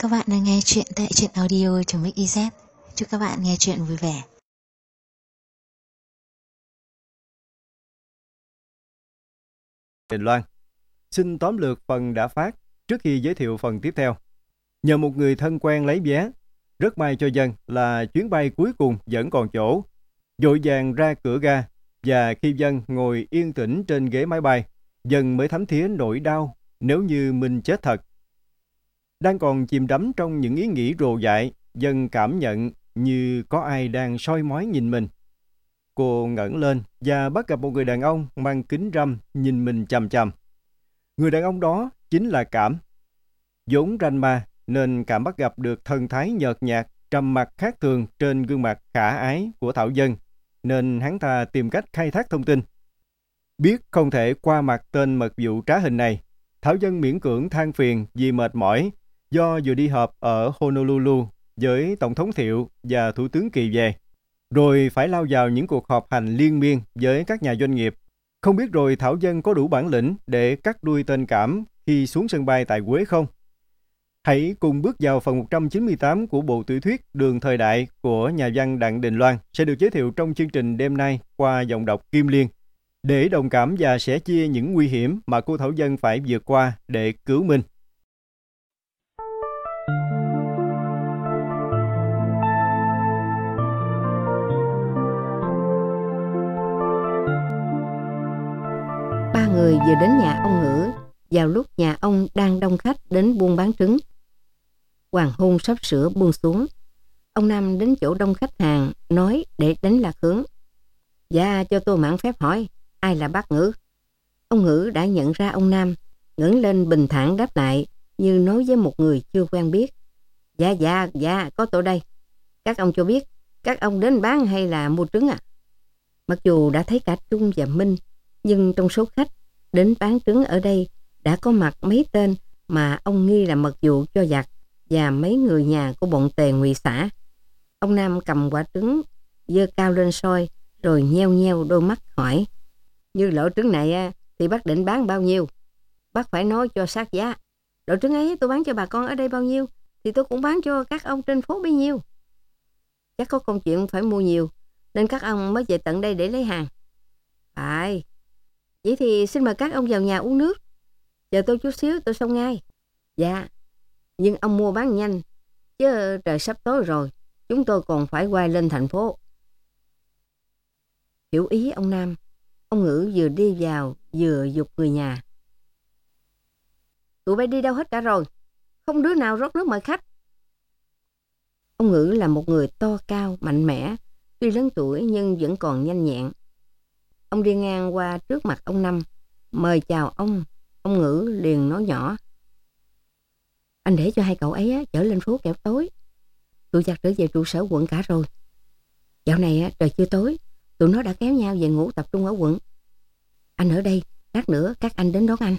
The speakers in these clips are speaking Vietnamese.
Các bạn đang nghe chuyện tại truyện audio.mix.iz. Chúc các bạn nghe chuyện vui vẻ. Đình Loan xin tóm lược phần đã phát trước khi giới thiệu phần tiếp theo. Nhờ một người thân quen lấy vé, rất may cho Dân là chuyến bay cuối cùng vẫn còn chỗ. Vội vàng ra cửa ga, và khi Dân ngồi yên tĩnh trên ghế máy bay, Dân mới thấm thía nỗi đau nếu như mình chết thật. Đang còn chìm đắm trong những ý nghĩ rồ dại, Dân cảm nhận như có ai đang soi mói nhìn mình. Cô ngẩng lên và bắt gặp một người đàn ông mang kính râm nhìn mình chằm chằm. Người đàn ông đó chính là Cảm. Vốn ranh ma nên Cảm bắt gặp được thần thái nhợt nhạt, trầm mặc khác thường trên gương mặt khả ái của Thảo Dân, nên hắn ta tìm cách khai thác thông tin. Biết không thể qua mặt tên mật vụ trá hình này, Thảo Dân miễn cưỡng than phiền vì mệt mỏi do vừa đi họp ở Honolulu với Tổng thống Thiệu và Thủ tướng Kỳ về, rồi phải lao vào những cuộc họp hành liên miên với các nhà doanh nghiệp. Không biết rồi Thảo Dân có đủ bản lĩnh để cắt đuôi tên Cảm khi xuống sân bay tại Quế không? Hãy cùng bước vào phần 198 của bộ tiểu thuyết Đường Thời Đại của nhà văn Đặng Đình Loan sẽ được giới thiệu trong chương trình đêm nay qua giọng đọc Kim Liên, để đồng cảm và sẻ chia những nguy hiểm mà cô Thảo Dân phải vượt qua để cứu mình. Ba người vừa đến nhà ông Ngữ vào lúc nhà ông đang đông khách đến buôn bán trứng. Hoàng hôn sắp sửa buông xuống. Ông Nam đến chỗ đông khách hàng nói để đánh lạc hướng. Dạ, cho tôi mạn phép hỏi, ai là bác Ngữ? Ông Ngữ đã nhận ra ông Nam, ngẩng lên bình thản đáp lại như nói với một người chưa quen biết. Dạ, có tôi đây. Các ông cho biết, các ông đến bán hay là mua trứng à? Mặc dù đã thấy cả Trung và Minh, nhưng trong số khách đến bán trứng ở đây đã có mặt mấy tên mà ông nghi là mật vụ cho giặc và mấy người nhà của bọn Tề Ngụy xã. Ông Nam cầm quả trứng giơ cao lên soi rồi nheo nheo đôi mắt hỏi: Như lỗ trứng này thì bác định bán bao nhiêu? Bác phải nói cho sát giá. Lỗ trứng ấy tôi bán cho bà con ở đây bao nhiêu thì tôi cũng bán cho các ông trên phố bấy nhiêu. Chắc có công chuyện phải mua nhiều nên các ông mới về tận đây để lấy hàng. Phải. Vậy thì xin mời các ông vào nhà uống nước. Chờ tôi chút xíu tôi xong ngay. Dạ. Nhưng ông mua bán nhanh, chứ trời sắp tối rồi, chúng tôi còn phải quay lên thành phố. Hiểu ý ông Nam, ông Ngữ vừa đi vào vừa giục người nhà. Tụi bay đi đâu hết cả rồi, không đứa nào rót nước mời khách. Ông Ngữ là một người to cao, mạnh mẽ, tuy lớn tuổi nhưng vẫn còn nhanh nhẹn. Ông đi ngang qua trước mặt ông Năm, mời chào ông Ngữ liền nói nhỏ: Anh để cho hai cậu ấy chở lên phố kẻo tối. Tụi giặc trở về trụ sở quận cả rồi. Dạo này trời chưa tối, tụi nó đã kéo nhau về ngủ tập trung ở quận. Anh ở đây, lát nữa các anh đến đón anh.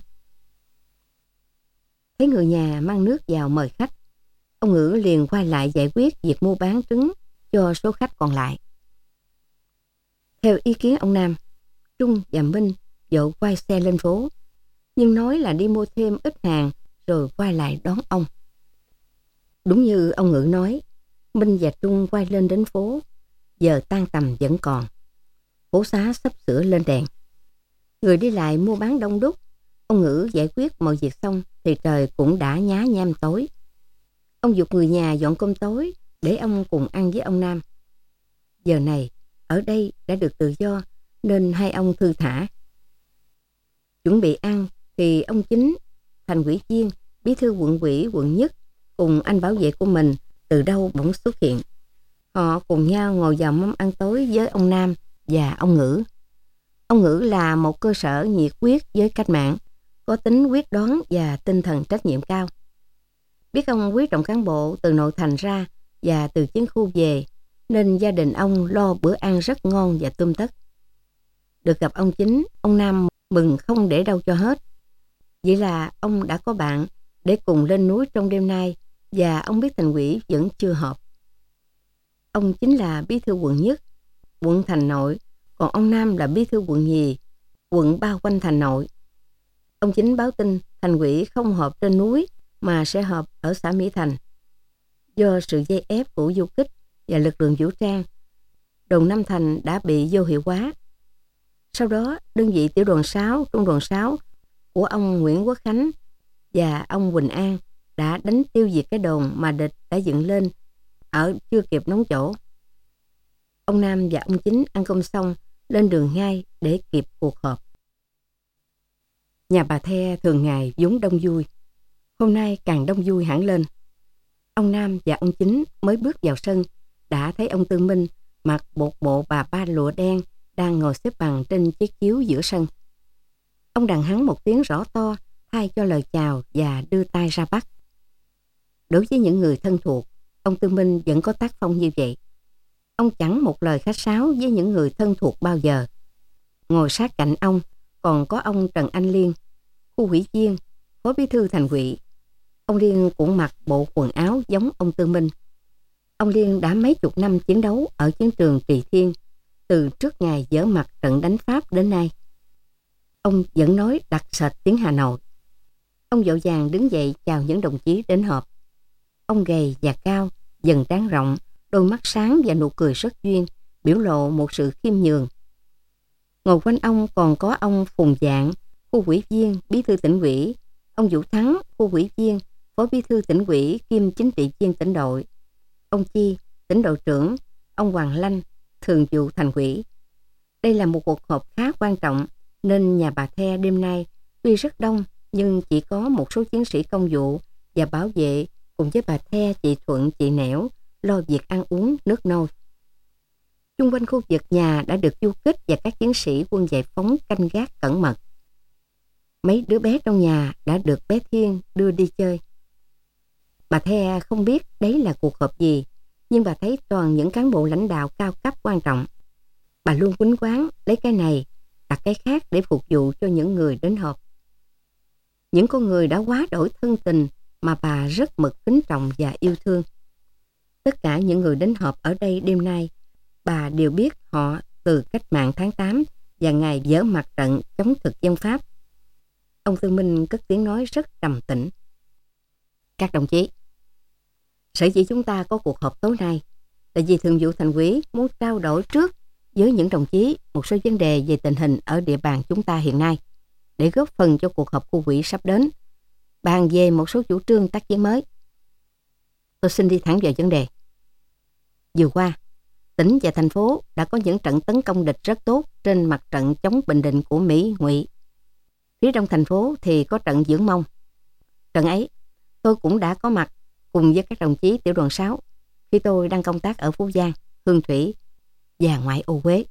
Thấy người nhà mang nước vào mời khách, ông Ngữ liền quay lại giải quyết việc mua bán trứng cho số khách còn lại. Theo ý kiến ông Nam, Trung và Minh vội quay xe lên phố, nhưng nói là đi mua thêm ít hàng rồi quay lại đón ông. Đúng như ông Ngữ nói, Minh và Trung quay lên đến phố. Giờ tan tầm vẫn còn. Phố xá sắp sửa lên đèn. Người đi lại mua bán đông đúc. Ông Ngữ giải quyết mọi việc xong thì trời cũng đã nhá nhem tối. Ông giục người nhà dọn cơm tối để ông cùng ăn với ông Nam. Giờ này, ở đây đã được tự do nên hai ông thư thả. Chuẩn bị ăn thì ông Chính, Thành ủy viên, bí thư quận ủy quận Nhất cùng anh bảo vệ của mình từ đâu bỗng xuất hiện. Họ cùng nhau ngồi vào mâm ăn tối với ông Nam và ông Ngữ. Ông Ngữ là một cơ sở nhiệt huyết với cách mạng, có tính quyết đoán và tinh thần trách nhiệm cao. Biết ông quý trọng cán bộ từ nội thành ra và từ chiến khu về, nên gia đình ông lo bữa ăn rất ngon và tươm tất. Được gặp ông Chính, ông Nam mừng không để đâu cho hết. Vậy là ông đã có bạn để cùng lên núi trong đêm nay, và ông biết thành ủy vẫn chưa họp. Ông chính là bí thư quận Nhất, quận Thành Nội, còn ông Nam là bí thư quận Nhì, quận bao quanh Thành Nội. Ông Chính báo tin thành ủy không họp trên núi mà sẽ họp ở xã Mỹ Thành. Do sự dây ép của du kích và lực lượng vũ trang, đồn Nam Thành đã bị vô hiệu hóa. Sau đó, đơn vị tiểu đoàn 6, trung đoàn 6 của ông Nguyễn Quốc Khánh và ông Quỳnh An đã đánh tiêu diệt cái đồn mà địch đã dựng lên ở chưa kịp nóng chỗ. Ông Nam và ông Chính ăn cơm xong lên đường ngay để kịp cuộc họp. Nhà bà The thường ngày vốn đông vui, hôm nay càng đông vui hẳn lên. Ông Nam và ông Chính mới bước vào sân đã thấy ông Tư Minh mặc một bộ bà ba lụa đen đang ngồi xếp bằng trên chiếc chiếu giữa sân. Ông đàn hắn một tiếng rõ to thay cho lời chào và đưa tay ra bắt. Đối với những người thân thuộc, ông Tư Minh vẫn có tác phong như vậy. Ông chẳng một lời khách sáo với những người thân thuộc bao giờ. Ngồi sát cạnh ông còn có ông Trần Anh Liên, khu ủy viên, phó bí thư thành ủy. Ông Liên cũng mặc bộ quần áo giống ông Tư Minh. Ông Liên đã mấy chục năm chiến đấu ở chiến trường Trì Thiên, từ trước ngày dỡ mặt trận đánh Pháp đến nay. Ông vẫn nói đặc sệt tiếng Hà Nội. Ông vội vàng đứng dậy chào những đồng chí đến họp. Ông gầy và cao, dần trán rộng, đôi mắt sáng và nụ cười rất duyên, biểu lộ một sự khiêm nhường. Ngồi quanh ông còn có ông Phùng Dạng, khu ủy viên, bí thư tỉnh ủy, ông Vũ Thắng, khu ủy viên, phó bí thư tỉnh ủy kiêm chính trị viên tỉnh đội, ông Chi, tỉnh đội trưởng, ông Hoàng Lanh, thường vụ thành ủy. Đây là một cuộc họp khá quan trọng nên nhà bà The đêm nay tuy rất đông nhưng chỉ có một số chiến sĩ công vụ và bảo vệ cùng với bà The, chị Thuận, chị Nẻo lo việc ăn uống nước nôi. Chung quanh khu vực nhà đã được du kích và các chiến sĩ quân giải phóng canh gác cẩn mật. Mấy đứa bé trong nhà đã được bé Thiên đưa đi chơi. Bà The không biết đấy là cuộc họp gì, nhưng bà thấy toàn những cán bộ lãnh đạo cao cấp quan trọng. Bà luôn quýnh quán lấy cái này, đặt cái khác để phục vụ cho những người đến họp. Những con người đã quá đổi thân tình mà bà rất mực kính trọng và yêu thương. Tất cả những người đến họp ở đây đêm nay, bà đều biết họ từ cách mạng tháng 8 và ngày dỡ mặt trận chống thực dân Pháp. Ông Tư Minh cất tiếng nói rất trầm tĩnh. Các đồng chí, sở dĩ chúng ta có cuộc họp tối nay là vì thường vụ thành ủy muốn trao đổi trước với những đồng chí một số vấn đề về tình hình ở địa bàn chúng ta hiện nay, để góp phần cho cuộc họp khu ủy sắp đến, bàn về một số chủ trương tác chiến mới. Tôi xin đi thẳng vào vấn đề. Vừa qua, tỉnh và thành phố đã có những trận tấn công địch rất tốt trên mặt trận chống Bình Định của Mỹ, Ngụy. Phía trong thành phố thì có trận Dưỡng Mông. Trận ấy, tôi cũng đã có mặt cùng với các đồng chí tiểu đoàn 6 khi tôi đang công tác ở Phú Giang, Hương Thủy và ngoại ô Huế.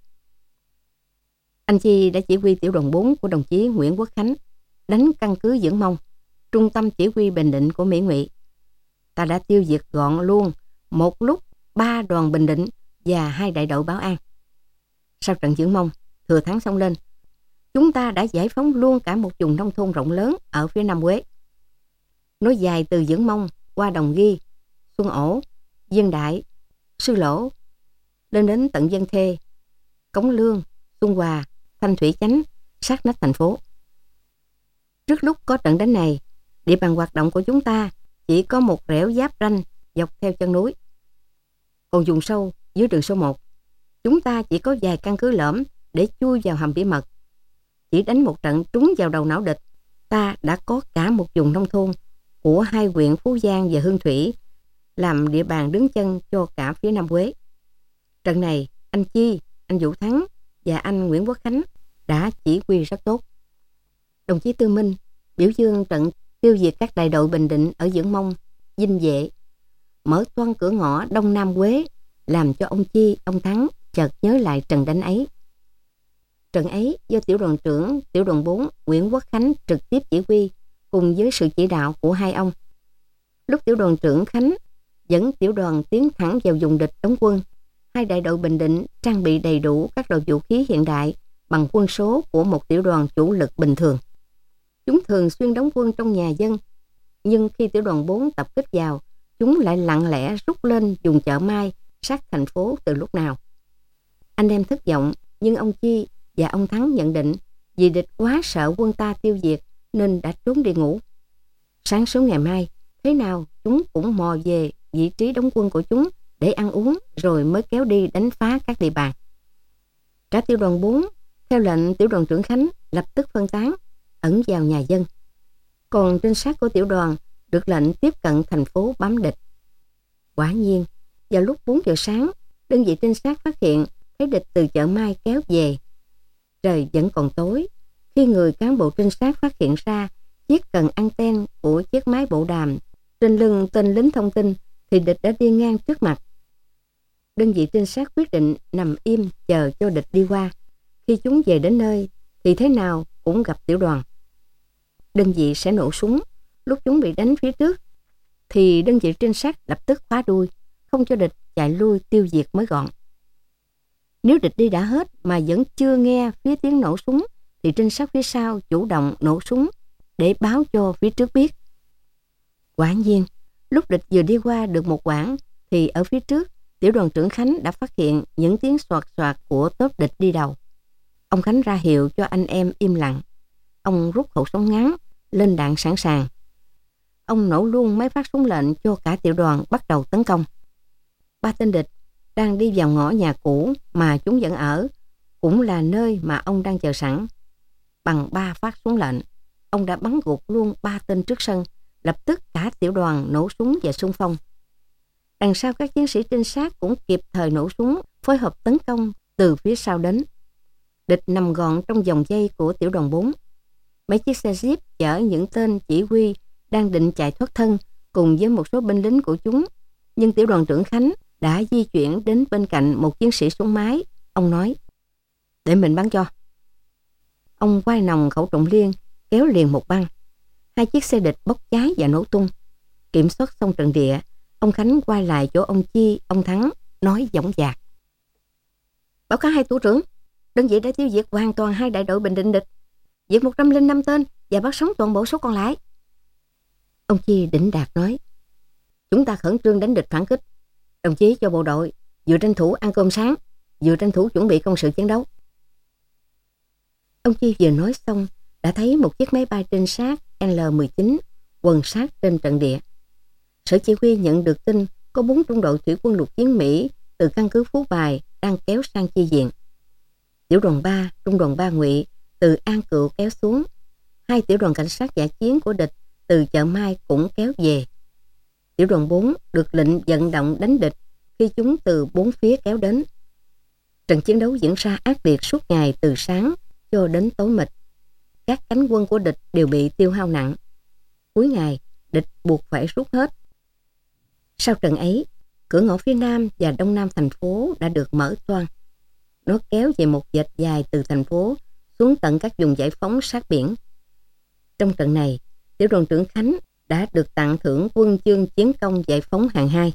Anh Chi đã chỉ huy tiểu đoàn 4 của đồng chí Nguyễn Quốc Khánh đánh căn cứ Dưỡng Mông, trung tâm chỉ huy Bình Định của Mỹ Ngụy. Ta đã tiêu diệt gọn luôn một lúc 3 đoàn Bình Định và 2 đại đội Bảo An. Sau trận Dưỡng Mông, thừa thắng xông lên, chúng ta đã giải phóng luôn cả một vùng nông thôn rộng lớn ở phía Nam Huế. Nối dài từ Dưỡng Mông qua Đồng Ghi, Xuân Ổ, Dân Đại, Sư Lỗ, lên đến tận Dân Thê, Cống Lương, Xuân Hòa, Thanh Thủy Chánh, sát nách thành phố. Trước lúc có trận đánh này, địa bàn hoạt động của chúng ta chỉ có một rẻo giáp ranh dọc theo chân núi. Còn vùng sâu dưới đường số 1, chúng ta chỉ có vài căn cứ lõm để chui vào hầm bí mật. Chỉ đánh một trận trúng vào đầu não địch, ta đã có cả một vùng nông thôn của 2 huyện Phú Giang và Hương Thủy làm địa bàn đứng chân cho cả phía Nam Huế. Trận này, anh Chi, anh Vũ Thắng và anh Nguyễn Quốc Khánh đã chỉ huy rất tốt. Đồng chí Tư Minh biểu dương trận tiêu diệt các đại đội Bình Định ở Dưỡng Mông, Vinh Vệ, mở toang cửa ngõ Đông Nam Huế, làm cho ông Chi, ông Thắng chợt nhớ lại trận đánh ấy. Trận ấy do tiểu đoàn trưởng tiểu đoàn 4 Nguyễn Quốc Khánh trực tiếp chỉ huy cùng với sự chỉ đạo của hai ông. Lúc tiểu đoàn trưởng Khánh dẫn tiểu đoàn tiến thẳng vào vùng địch đóng quân, 2 đại đội Bình Định trang bị đầy đủ các loại vũ khí hiện đại bằng quân số của một tiểu đoàn chủ lực bình thường. Chúng thường xuyên đóng quân trong nhà dân, nhưng khi tiểu đoàn 4 tập kích vào, chúng lại lặng lẽ rút lên vùng chợ Mai sát thành phố từ lúc nào. Anh em thất vọng, nhưng ông Chi và ông Thắng nhận định vì địch quá sợ quân ta tiêu diệt nên đã trốn đi ngủ. Sáng sớm ngày mai, thế nào chúng cũng mò về vị trí đóng quân của chúng để ăn uống rồi mới kéo đi đánh phá các địa bàn. Cả tiểu đoàn 4 theo lệnh tiểu đoàn trưởng Khánh lập tức phân tán, ẩn vào nhà dân. Còn trinh sát của tiểu đoàn được lệnh tiếp cận thành phố bám địch. Quả nhiên, vào lúc 4 giờ sáng, đơn vị trinh sát phát hiện thấy địch từ chợ Mai kéo về. Trời vẫn còn tối, khi người cán bộ trinh sát phát hiện ra chiếc cần anten của chiếc máy bộ đàm trên lưng tên lính thông tin thì địch đã đi ngang trước mặt. Đơn vị trinh sát quyết định nằm im chờ cho địch đi qua. Khi chúng về đến nơi thì thế nào cũng gặp tiểu đoàn. Đơn vị sẽ nổ súng. Lúc chúng bị đánh phía trước thì đơn vị trinh sát lập tức khóa đuôi, không cho địch chạy lui tiêu diệt mới gọn. Nếu địch đi đã hết mà vẫn chưa nghe phía tiếng nổ súng thì trinh sát phía sau chủ động nổ súng để báo cho phía trước biết. Quả nhiên, lúc địch vừa đi qua được một quãng thì ở phía trước, tiểu đoàn trưởng Khánh đã phát hiện những tiếng soạt soạt của tốp địch đi đầu. Ông Khánh ra hiệu cho anh em im lặng. Ông rút khẩu súng ngắn, lên đạn sẵn sàng. Ông nổ luôn máy phát súng lệnh cho cả tiểu đoàn bắt đầu tấn công. 3 tên địch đang đi vào ngõ nhà cũ mà chúng vẫn ở, cũng là nơi mà ông đang chờ sẵn. Bằng 3 phát súng lệnh, ông đã bắn gục luôn 3 tên trước sân. Lập tức cả tiểu đoàn nổ súng và xung phong. Đằng sau các chiến sĩ trinh sát cũng kịp thời nổ súng, phối hợp tấn công từ phía sau đến. Địch nằm gọn trong vòng dây của tiểu đoàn 4. Mấy chiếc xe Jeep chở những tên chỉ huy đang định chạy thoát thân cùng với một số binh lính của chúng. Nhưng tiểu đoàn trưởng Khánh đã di chuyển đến bên cạnh một chiến sĩ súng máy. Ông nói, để mình bắn cho. Ông quay nòng khẩu trọng liên, kéo liền một băng. 2 chiếc xe địch bốc cháy và nổ tung. Kiểm soát xong trận địa, ông Khánh quay lại chỗ ông Chi, ông Thắng, nói dõng dạc. Báo cáo 2 thủ trưởng, đơn vị đã tiêu diệt hoàn toàn 2 đại đội bình định địch, diệt 105 tên và bắt sống toàn bộ số còn lại. Ông Chi đỉnh đạt nói, chúng ta khẩn trương đánh địch phản kích. Đồng chí cho bộ đội vừa tranh thủ ăn cơm sáng, vừa tranh thủ chuẩn bị công sự chiến đấu. Ông Chi vừa nói xong, đã thấy một chiếc máy bay trinh sát L-19 quần sát trên trận địa. Sở chỉ huy nhận được tin có 4 trung đội thủy quân lục chiến Mỹ từ căn cứ Phú Bài đang kéo sang chi viện. Tiểu đoàn 3, trung đoàn 3 Ngụy từ An Cựu kéo xuống. 2 tiểu đoàn cảnh sát dã chiến của địch từ chợ Mai cũng kéo về. Tiểu đoàn 4 được lệnh vận động đánh địch khi chúng từ 4 phía kéo đến. Trận chiến đấu diễn ra ác liệt suốt ngày từ sáng cho đến tối mịt. Các cánh quân của địch đều bị tiêu hao nặng. Cuối ngày, địch buộc phải rút hết. Sau trận ấy, cửa ngõ phía nam và đông nam thành phố đã được mở toang. Nó kéo về một vệt dài từ thành phố xuống tận các vùng giải phóng sát biển. Trong trận này, tiểu đoàn trưởng Khánh đã được tặng thưởng huân chương chiến công giải phóng hạng 2.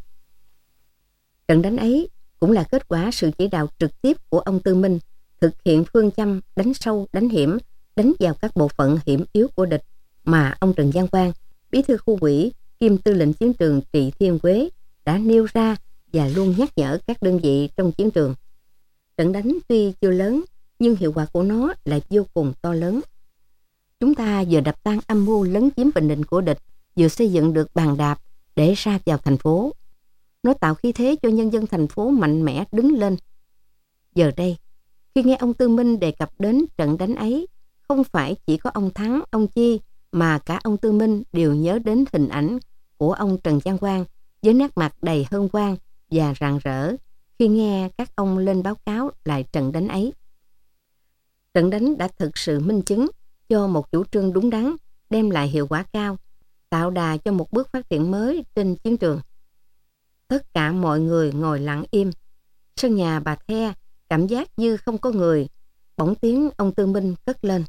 Trận đánh ấy cũng là kết quả sự chỉ đạo trực tiếp của ông Tư Minh thực hiện phương châm đánh sâu đánh hiểm, đánh vào các bộ phận hiểm yếu của địch mà ông Trần Văn Quang, bí thư khu ủy kiêm tư lệnh chiến trường Trị Thiên Quế đã nêu ra và luôn nhắc nhở các đơn vị trong chiến trường. Trận đánh tuy chưa lớn nhưng hiệu quả của nó là vô cùng to lớn. Chúng ta vừa đập tan âm mưu lấn chiếm Bình Định của địch, vừa xây dựng được bàn đạp để ra vào thành phố. Nó tạo khí thế cho nhân dân thành phố mạnh mẽ đứng lên. Giờ đây, khi nghe ông Tư Minh đề cập đến trận đánh ấy, không phải chỉ có ông Thắng, ông Chi mà cả ông Tư Minh đều nhớ đến hình ảnh của ông Trần Văn Quang với nét mặt đầy hân hoan và rạng rỡ khi nghe các ông lên báo cáo lại trận đánh ấy. Trận đánh đã thực sự minh chứng cho một chủ trương đúng đắn, đem lại hiệu quả cao, tạo đà cho một bước phát triển mới trên chiến trường. Tất cả mọi người ngồi lặng im. Sân nhà Bà The cảm giác như không có người. Bỗng tiếng ông Tư Minh cất lên.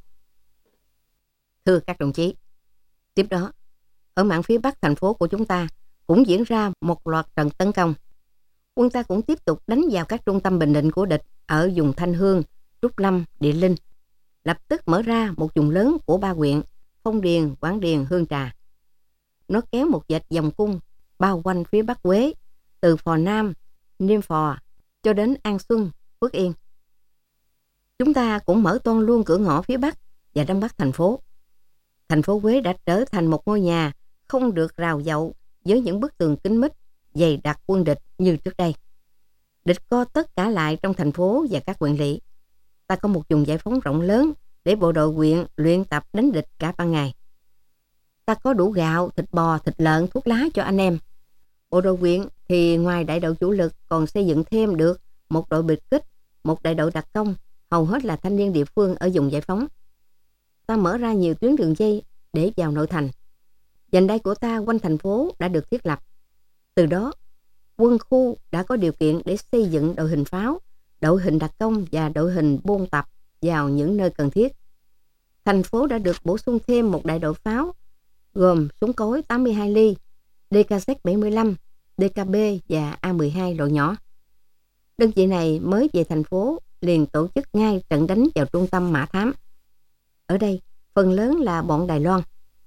Thưa các đồng chí, tiếp đó, ở mạn phía bắc thành phố của chúng ta cũng diễn ra một loạt trận tấn công. Quân ta cũng tiếp tục đánh vào các trung tâm bình định của địch ở vùng Thanh Hương, Trúc Lâm, Địa Linh, lập tức mở ra một vùng lớn của 3 huyện Phong Điền, Quảng Điền, Hương Trà. Nó kéo một vệt vòng cung bao quanh phía bắc Quế, từ Phò Nam, Niêm Phò cho đến An Xuân, Phước Yên. Chúng ta cũng mở toang luôn cửa ngõ phía bắc và đông bắc thành phố. Thành phố Quế đã trở thành một ngôi nhà không được rào dậu với những bức tường kín mít dày đặc quân địch như trước đây. Địch co tất cả lại trong thành phố và các huyện lỵ. Ta có một vùng giải phóng rộng lớn để bộ đội huyện luyện tập đánh địch cả ban ngày. Ta có đủ gạo, thịt bò, thịt lợn, thuốc lá cho anh em. Bộ đội huyện thì ngoài đại đội chủ lực còn xây dựng thêm được một đội biệt kích, một đại đội đặc công, hầu hết là thanh niên địa phương ở vùng giải phóng. Ta mở ra nhiều tuyến đường dây để vào nội thành. Vành đai của ta quanh thành phố đã được thiết lập. Từ đó, quân khu đã có điều kiện để xây dựng đội hình pháo, đội hình đặc công và đội hình buôn tập vào những nơi cần thiết. Thành phố đã được bổ sung thêm một đại đội pháo gồm súng cối 82 ly, DKZ-75, DKB và A-12 loại nhỏ. Đơn vị này mới về thành phố liền tổ chức ngay trận đánh vào trung tâm mã thám. Ở đây, phần lớn là bọn Đài Loan.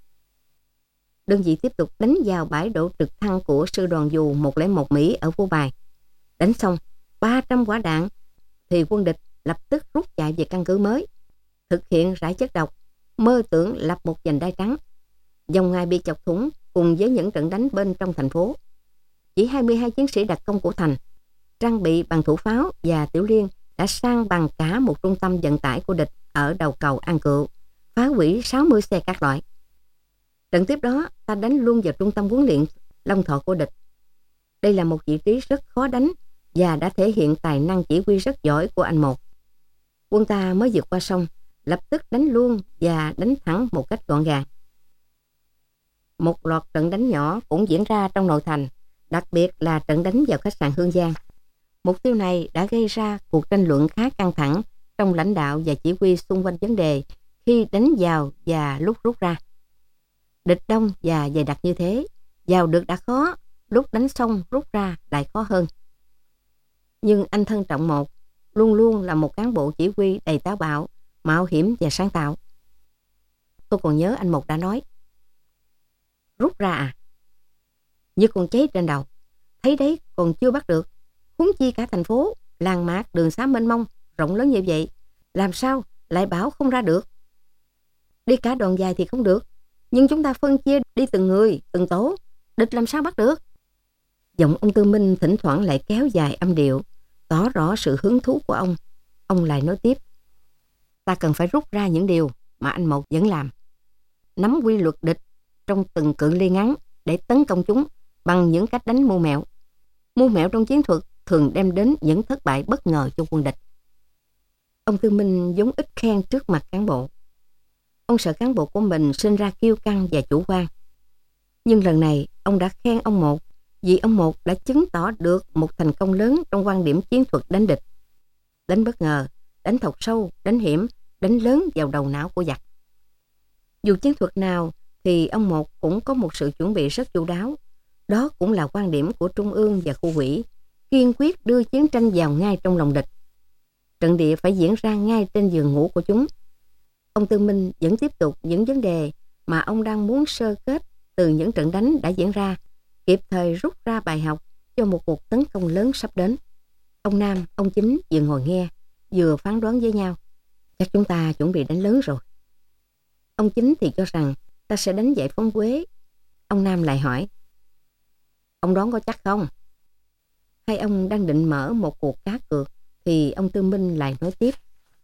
Đơn vị tiếp tục đánh vào bãi đổ trực thăng của sư đoàn dù 101 Mỹ ở Phú Bài. Đánh xong 300 quả đạn thì quân địch lập tức rút chạy về căn cứ mới, thực hiện rải chất độc, mơ tưởng lập một vành đai trắng. Dòng ngày bị chọc thủng cùng với những trận đánh bên trong thành phố. Chỉ 22 chiến sĩ đặc công của thành, trang bị bằng thủ pháo và tiểu liên đã san bằng cả một trung tâm vận tải của địch ở đầu cầu An Cựu, phá hủy 60 xe các loại. Trận tiếp đó, ta đánh luôn vào trung tâm huấn luyện Long Thọ của địch. Đây là một vị trí rất khó đánh và đã thể hiện tài năng chỉ huy rất giỏi của anh Một. Quân ta mới vượt qua sông, lập tức đánh luôn và đánh thẳng một cách gọn gàng. Một loạt trận đánh nhỏ cũng diễn ra trong nội thành, đặc biệt là trận đánh vào khách sạn Hương Giang. Mục tiêu này đã gây ra cuộc tranh luận khá căng thẳng trong lãnh đạo và chỉ huy xung quanh vấn đề khi đánh vào và lúc rút ra. Địch đông và dày đặc như thế, vào được đã khó, lúc đánh xong rút ra lại khó hơn. Nhưng anh Thân Trọng Một luôn luôn là một cán bộ chỉ huy đầy táo bạo, mạo hiểm và sáng tạo. Tôi còn nhớ anh Một đã nói: rút ra à? Như con cháy trên đầu, thấy đấy còn chưa bắt được. Huống chi cả thành phố, làng mạc, đường xá mênh mông, rộng lớn như vậy, làm sao lại bảo không ra được? Đi cả đoàn dài thì không được, nhưng chúng ta phân chia đi từng người, từng tổ, địch làm sao bắt được? Giọng ông Tư Minh thỉnh thoảng lại kéo dài âm điệu, tỏ rõ sự hứng thú của ông. Ông lại nói tiếp: ta cần phải rút ra những điều mà anh Một vẫn làm. Nắm quy luật địch trong từng cự ly ngắn để tấn công chúng bằng những cách đánh mưu mẹo. Mưu mẹo trong chiến thuật thường đem đến những thất bại bất ngờ cho quân địch. Ông Tư Minh vốn ít khen trước mặt cán bộ. Ông sợ cán bộ của mình sinh ra kiêu căng và chủ quan. Nhưng lần này ông đã khen ông Một vì ông Một đã chứng tỏ được một thành công lớn trong quan điểm chiến thuật đánh địch. Đánh bất ngờ, đánh thọc sâu, đánh hiểm, đánh lớn vào đầu não của giặc. Dù chiến thuật nào thì ông Một cũng có một sự chuẩn bị rất chu đáo. Đó cũng là quan điểm của Trung ương và khu ủy, kiên quyết đưa chiến tranh vào ngay trong lòng địch. Trận địa phải diễn ra ngay trên giường ngủ của chúng. Ông Tư Minh vẫn tiếp tục những vấn đề mà ông đang muốn sơ kết từ những trận đánh đã diễn ra, kịp thời rút ra bài học cho một cuộc tấn công lớn sắp đến. Ông Nam, ông Chính vừa ngồi nghe, vừa phán đoán với nhau: chắc chúng ta chuẩn bị đánh lớn rồi. Ông Chính thì cho rằng ta sẽ đánh giải phóng Quế. Ông Nam lại hỏi: ông đoán có chắc không? Hai ông đang định mở một cuộc cá cược thì ông Tư Minh lại nói tiếp: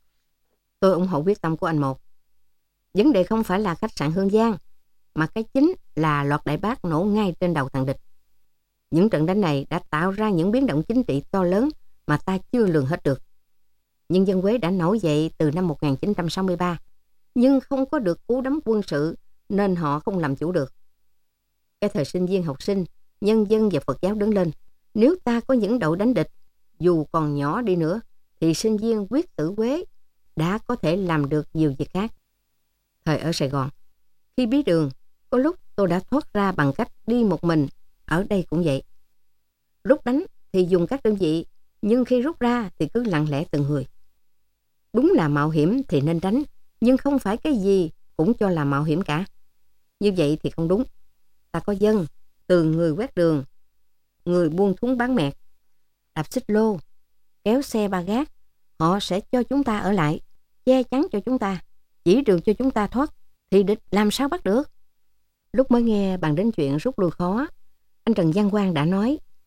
tôi ủng hộ quyết tâm của anh Một. Vấn đề không phải là khách sạn Hương Giang, mà cái chính là loạt đại bác nổ ngay trên đầu thằng địch. Những trận đánh này đã tạo ra những biến động chính trị to lớn mà ta chưa lường hết được. Nhân dân Quế đã nổi dậy từ năm 1963, nhưng không có được cú đấm quân sự nên họ không làm chủ được. Cái thời sinh viên học sinh, nhân dân và Phật giáo đứng lên. Nếu ta có những đội đánh địch, dù còn nhỏ đi nữa, thì sinh viên quyết tử Quế đã có thể làm được nhiều việc khác. Thời ở Sài Gòn, khi bí đường, có lúc tôi đã thoát ra bằng cách đi một mình, ở đây cũng vậy. Lúc đánh thì dùng các đơn vị, nhưng khi rút ra thì cứ lặng lẽ từng người. Đúng là mạo hiểm thì nên đánh, nhưng không phải cái gì cũng cho là mạo hiểm cả. Như vậy thì không đúng. Ta có dân, từ người quét đường, người buôn thúng bán mẹt, đạp xích lô, kéo xe ba gác, họ sẽ cho chúng ta ở lại, che chắn cho chúng ta, chỉ đường cho chúng ta thoát, thì địch làm sao bắt được? Lúc mới nghe bàn đến chuyện rút lui khó, anh Trần Văn Quang đã nói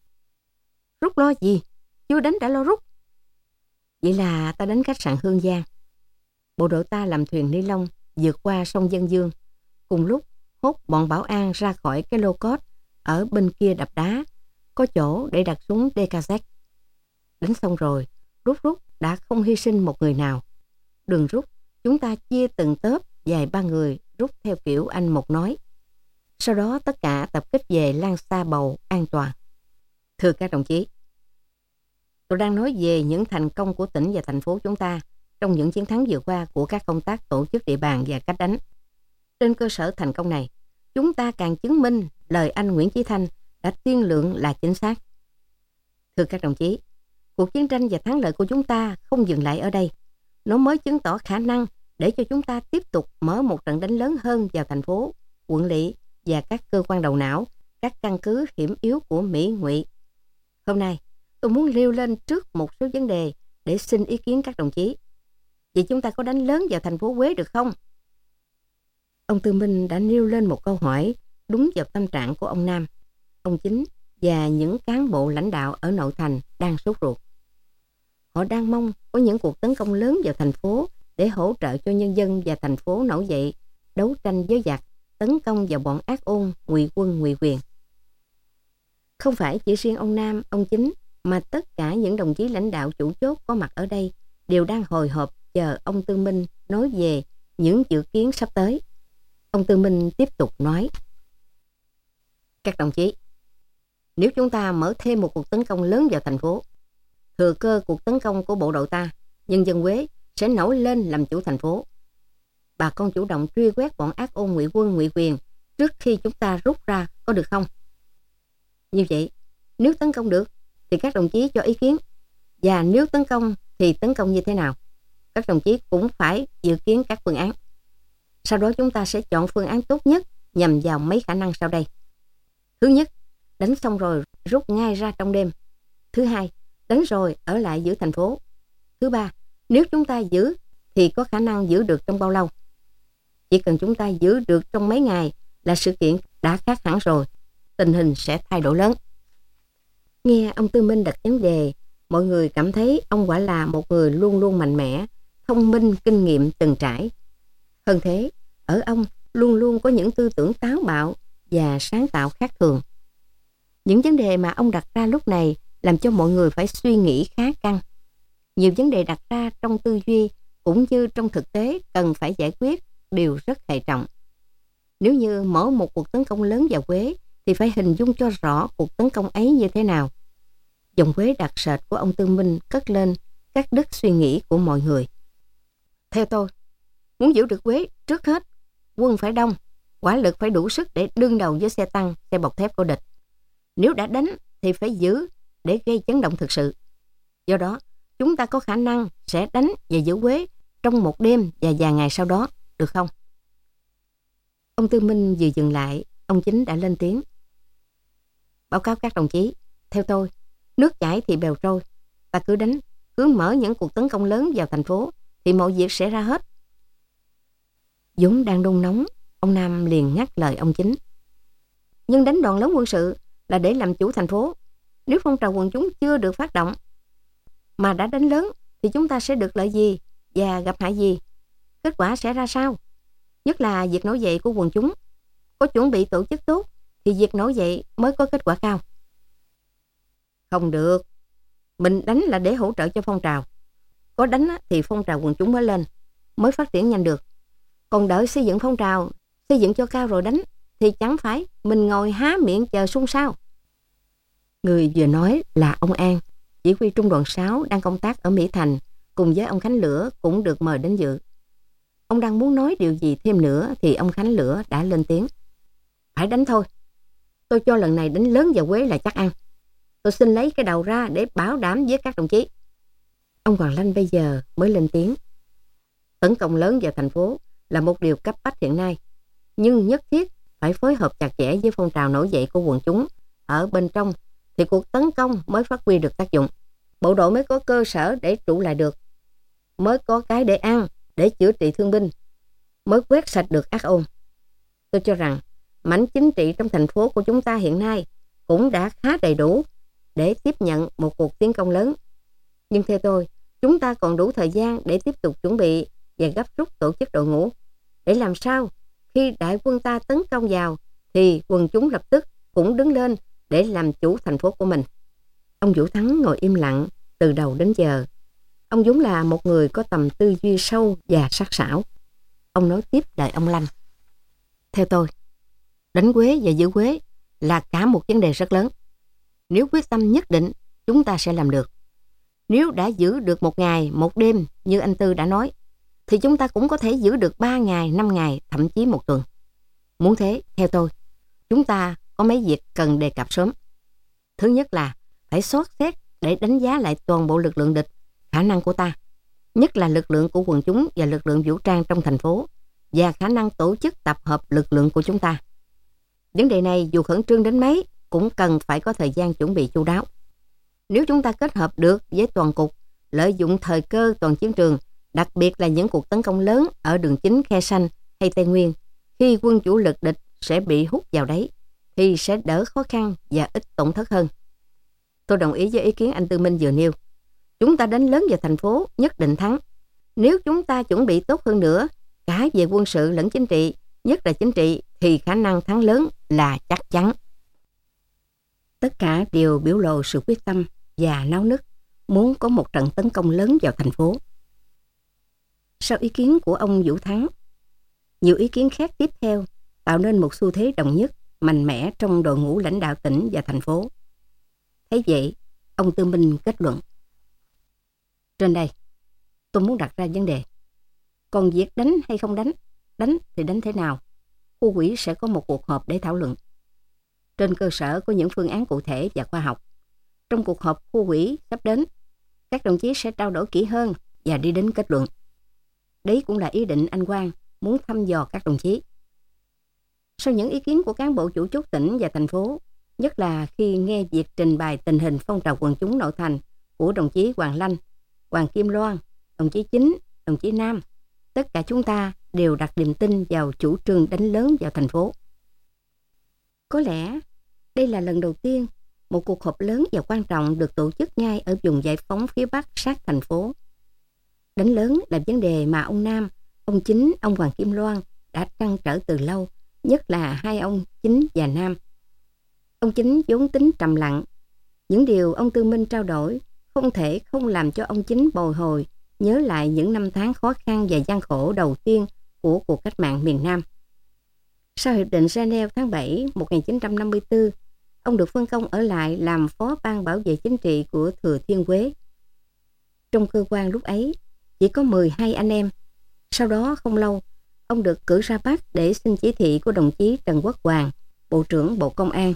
Rút lo gì? Chưa đánh đã lo rút. Vậy là ta đến khách sạn Hương Giang. Bộ đội ta làm thuyền ni lông vượt qua sông Dân Dương. Cùng lúc hốt bọn bảo an ra khỏi cái lô cốt ở bên kia đập đá, có chỗ để đặt súng DKZ. Đánh xong rồi, rút đã không hy sinh một người nào. Đường rút, chúng ta chia từng tớp vài ba người rút theo kiểu anh Một nói. Sau đó tất cả tập kích về Lan Sa Bầu an toàn. Thưa các đồng chí, tôi đang nói về những thành công của tỉnh và thành phố chúng ta trong những chiến thắng vừa qua của các công tác tổ chức địa bàn và cách đánh. Trên cơ sở thành công này, chúng ta càng chứng minh lời anh Nguyễn Chí Thanh đã tiên lượng là chính xác. Thưa các đồng chí, cuộc chiến tranh và thắng lợi của chúng ta không dừng lại ở đây. Nó mới chứng tỏ khả năng để cho chúng ta tiếp tục mở một trận đánh lớn hơn vào thành phố, quận lỵ và các cơ quan đầu não, các căn cứ hiểm yếu của Mỹ Ngụy. Hôm nay, tôi muốn nêu lên trước một số vấn đề để xin ý kiến các đồng chí. Vậy chúng ta có đánh lớn vào thành phố Huế được không? Ông Tư Minh đã nêu lên một câu hỏi đúng vào tâm trạng của ông Nam, ông Chính và những cán bộ lãnh đạo ở nội thành đang sốt ruột. Họ đang mong có những cuộc tấn công lớn vào thành phố để hỗ trợ cho nhân dân và thành phố nổi dậy, đấu tranh với giặc, tấn công vào bọn ác ôn, ngụy quân, ngụy quyền. Không phải chỉ riêng ông Nam, ông Chính, mà tất cả những đồng chí lãnh đạo chủ chốt có mặt ở đây đều đang hồi hộp chờ ông Tư Minh nói về những dự kiến sắp tới. Ông Tư Minh tiếp tục nói: Các đồng chí, nếu chúng ta mở thêm một cuộc tấn công lớn vào thành phố, thừa cơ cuộc tấn công của bộ đội ta, nhân dân Huế sẽ nổi lên làm chủ thành phố. Bà con chủ động truy quét bọn ác ôn ngụy quân, ngụy quyền trước khi chúng ta rút ra, có được không? Như vậy, nếu tấn công được thì các đồng chí cho ý kiến, và nếu tấn công thì tấn công như thế nào? Các đồng chí cũng phải dự kiến các phương án. Sau đó chúng ta sẽ chọn phương án tốt nhất nhằm vào mấy khả năng sau đây. Thứ nhất, đánh xong rồi rút ngay ra trong đêm. Thứ hai, đánh rồi ở lại giữ thành phố. Thứ ba, nếu chúng ta giữ thì có khả năng giữ được trong bao lâu? Chỉ cần chúng ta giữ được trong mấy ngày là sự kiện đã khác hẳn rồi, tình hình sẽ thay đổi lớn. Nghe ông Tư Minh đặt vấn đề, mọi người cảm thấy ông quả là một người luôn luôn mạnh mẽ, thông minh, kinh nghiệm từng trải. Hơn thế, ở ông luôn luôn có những tư tưởng táo bạo và sáng tạo khác thường. Những vấn đề mà ông đặt ra lúc này làm cho mọi người phải suy nghĩ khá căng. Nhiều vấn đề đặt ra trong tư duy cũng như trong thực tế cần phải giải quyết đều rất hệ trọng. Nếu như mở một cuộc tấn công lớn vào Huế thì phải hình dung cho rõ cuộc tấn công ấy như thế nào. Giọng Huế đặc sệt của ông Tư Minh cất lên cắt đứt suy nghĩ của mọi người. Theo tôi, muốn giữ được Huế, trước hết quân phải đông, hỏa lực phải đủ sức để đương đầu với xe tăng, xe bọc thép của địch. Nếu đã đánh thì phải giữ để gây chấn động thực sự. Do đó, chúng ta có khả năng sẽ đánh và giữ Huế trong một đêm và vài ngày sau đó, được không? Ông Tư Minh vừa dừng lại, ông Chính đã lên tiếng. Báo cáo các đồng chí, theo tôi, nước chảy thì bèo trôi. Ta cứ đánh, cứ mở những cuộc tấn công lớn vào thành phố thì mọi việc sẽ ra hết. Dũng đang đun nóng, ông Nam liền ngắt lời ông Chính. Nhưng đánh đòn lớn quân sự là để làm chủ thành phố. Nếu phong trào quần chúng chưa được phát động mà đã đánh lớn thì chúng ta sẽ được lợi gì và gặp hại gì? Kết quả sẽ ra sao? Nhất là việc nổi dậy của quần chúng. Có chuẩn bị tổ chức tốt thì việc nổi dậy mới có kết quả cao. Không được. Mình đánh là để hỗ trợ cho phong trào. Có đánh thì phong trào quần chúng mới lên, mới phát triển nhanh được. Còn đợi xây dựng phong trào, xây dựng cho cao rồi đánh thì chẳng phải mình ngồi há miệng chờ xung sao. Người vừa nói là ông An, chỉ huy trung đoàn 6 đang công tác ở Mỹ Thành, cùng với ông Khánh Lửa cũng được mời đến dự. Ông đang muốn nói điều gì thêm nữa thì ông Khánh Lửa đã lên tiếng. Phải đánh thôi. Tôi cho lần này đánh lớn vào Huế là chắc ăn. Tôi xin lấy cái đầu ra để bảo đảm với các đồng chí. Ông Hoàng Lanh bây giờ mới lên tiếng. Tấn công lớn vào thành phố là một điều cấp bách hiện nay, nhưng nhất thiết phải phối hợp chặt chẽ với phong trào nổi dậy của quần chúng ở bên trong thì cuộc tấn công mới phát huy được tác dụng. Bộ đội mới có cơ sở để trụ lại được, mới có cái để ăn, để chữa trị thương binh, mới quét sạch được ác ôn. Tôi cho rằng mảnh chính trị trong thành phố của chúng ta hiện nay cũng đã khá đầy đủ. để tiếp nhận một cuộc tiến công lớn. Nhưng theo tôi, chúng ta còn đủ thời gian để tiếp tục chuẩn bị và gấp rút tổ chức đội ngũ. Để làm sao khi đại quân ta tấn công vào thì quần chúng lập tức cũng đứng lên để làm chủ thành phố của mình. Ông Vũ Thắng ngồi im lặng từ đầu đến giờ. Ông vốn là một người có tầm tư duy sâu và sắc sảo. Ông nói tiếp lời ông Lanh. Theo tôi, đánh Quế và giữ Quế là cả một vấn đề rất lớn. Nếu quyết tâm nhất định, chúng ta sẽ làm được. Nếu đã giữ được 1 ngày, 1 đêm như anh Tư đã nói, thì chúng ta cũng có thể giữ được 3 ngày, 5 ngày, thậm chí 1 tuần. Muốn thế, theo tôi, chúng ta có mấy việc cần đề cập sớm. Thứ nhất là phải soát xét để đánh giá lại toàn bộ lực lượng địch, khả năng của ta, nhất là lực lượng của quần chúng và lực lượng vũ trang trong thành phố, và khả năng tổ chức tập hợp lực lượng của chúng ta. Vấn đề này dù khẩn trương đến mấy cũng cần phải có thời gian chuẩn bị chu đáo. Nếu chúng ta kết hợp được với toàn cục, lợi dụng thời cơ toàn chiến trường, đặc biệt là những cuộc tấn công lớn ở đường chính Khe Sanh hay Tây Nguyên, khi quân chủ lực địch sẽ bị hút vào đấy, thì sẽ đỡ khó khăn và ít tổn thất hơn. Tôi đồng ý với ý kiến anh Tư Minh vừa nêu. Chúng ta đánh lớn vào thành phố nhất định thắng. Nếu chúng ta chuẩn bị tốt hơn nữa, cả về quân sự lẫn chính trị, nhất là chính trị, thì khả năng thắng lớn là chắc chắn. Tất cả đều biểu lộ sự quyết tâm và náo nức muốn có một trận tấn công lớn vào thành phố. Sau ý kiến của ông Vũ Thắng, nhiều ý kiến khác tiếp theo tạo nên một xu thế đồng nhất, mạnh mẽ trong đội ngũ lãnh đạo tỉnh và thành phố. Thế vậy, ông Tư Minh kết luận. Trên đây, tôi muốn đặt ra vấn đề. Còn việc đánh hay không đánh thì đánh thế nào? Khu ủy sẽ có một cuộc họp để thảo luận. Trên cơ sở có những phương án cụ thể và khoa học. Trong cuộc họp khu ủy sắp đến, các đồng chí sẽ trao đổi kỹ hơn và đi đến kết luận. Đấy cũng là ý định anh Quang muốn thăm dò các đồng chí. Sau những ý kiến của cán bộ chủ chốt tỉnh và thành phố, nhất là khi nghe việc trình bày tình hình phong trào quần chúng nội thành của đồng chí Hoàng Lanh, Hoàng Kim Loan, đồng chí Chính, đồng chí Nam, tất cả chúng ta đều đặt niềm tin vào chủ trương đánh lớn vào thành phố. Có lẽ đây là lần đầu tiên một cuộc họp lớn và quan trọng được tổ chức ngay ở vùng giải phóng phía Bắc sát thành phố. Đánh lớn là vấn đề mà ông Nam, ông Chính, ông Hoàng Kim Loan đã trăn trở từ lâu, nhất là hai ông Chính và Nam. Ông Chính vốn tính trầm lặng. Những điều ông Tư Minh trao đổi không thể không làm cho ông Chính bồi hồi nhớ lại những năm tháng khó khăn và gian khổ đầu tiên của cuộc cách mạng miền Nam. Sau Hiệp định Geneva tháng 7 1954, ông được phân công ở lại làm phó ban bảo vệ chính trị của Thừa Thiên Huế. Trong cơ quan lúc ấy, chỉ có 12 anh em. Sau đó không lâu, ông được cử ra Bắc để xin chỉ thị của đồng chí Trần Quốc Hoàn, Bộ trưởng Bộ Công an.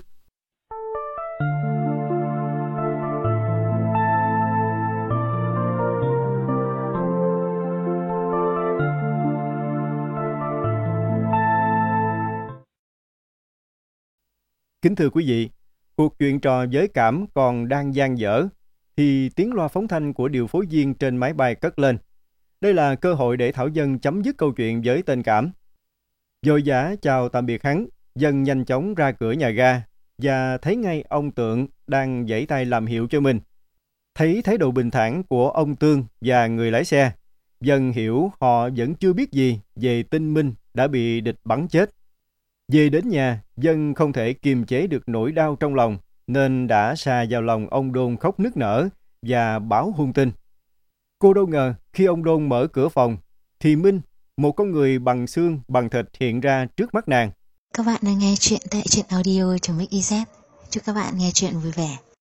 Kính thưa quý vị, cuộc chuyện trò với Cảm còn đang dang dở thì tiếng loa phóng thanh của điều phối viên trên máy bay cất lên. Đây là cơ hội để Thảo Dân chấm dứt câu chuyện với tên Cảm. Vội vã chào tạm biệt hắn, Dân nhanh chóng ra cửa nhà ga và thấy ngay ông Tượng đang giãy tay làm hiệu cho mình. Thấy thái độ bình thản của ông Tương và người lái xe, Dân hiểu họ vẫn chưa biết gì về tin Minh đã bị địch bắn chết. Về đến nhà, Dân không thể kiềm chế được nỗi đau trong lòng, nên đã sa vào lòng ông Đôn khóc nức nở và báo hung tin. Cô đâu ngờ khi ông Đôn mở cửa phòng, thì Minh, một con người bằng xương bằng thịt hiện ra trước mắt nàng. Các bạn đang nghe chuyện tại truyện audio.mix.iz. Chúc các bạn nghe chuyện vui vẻ.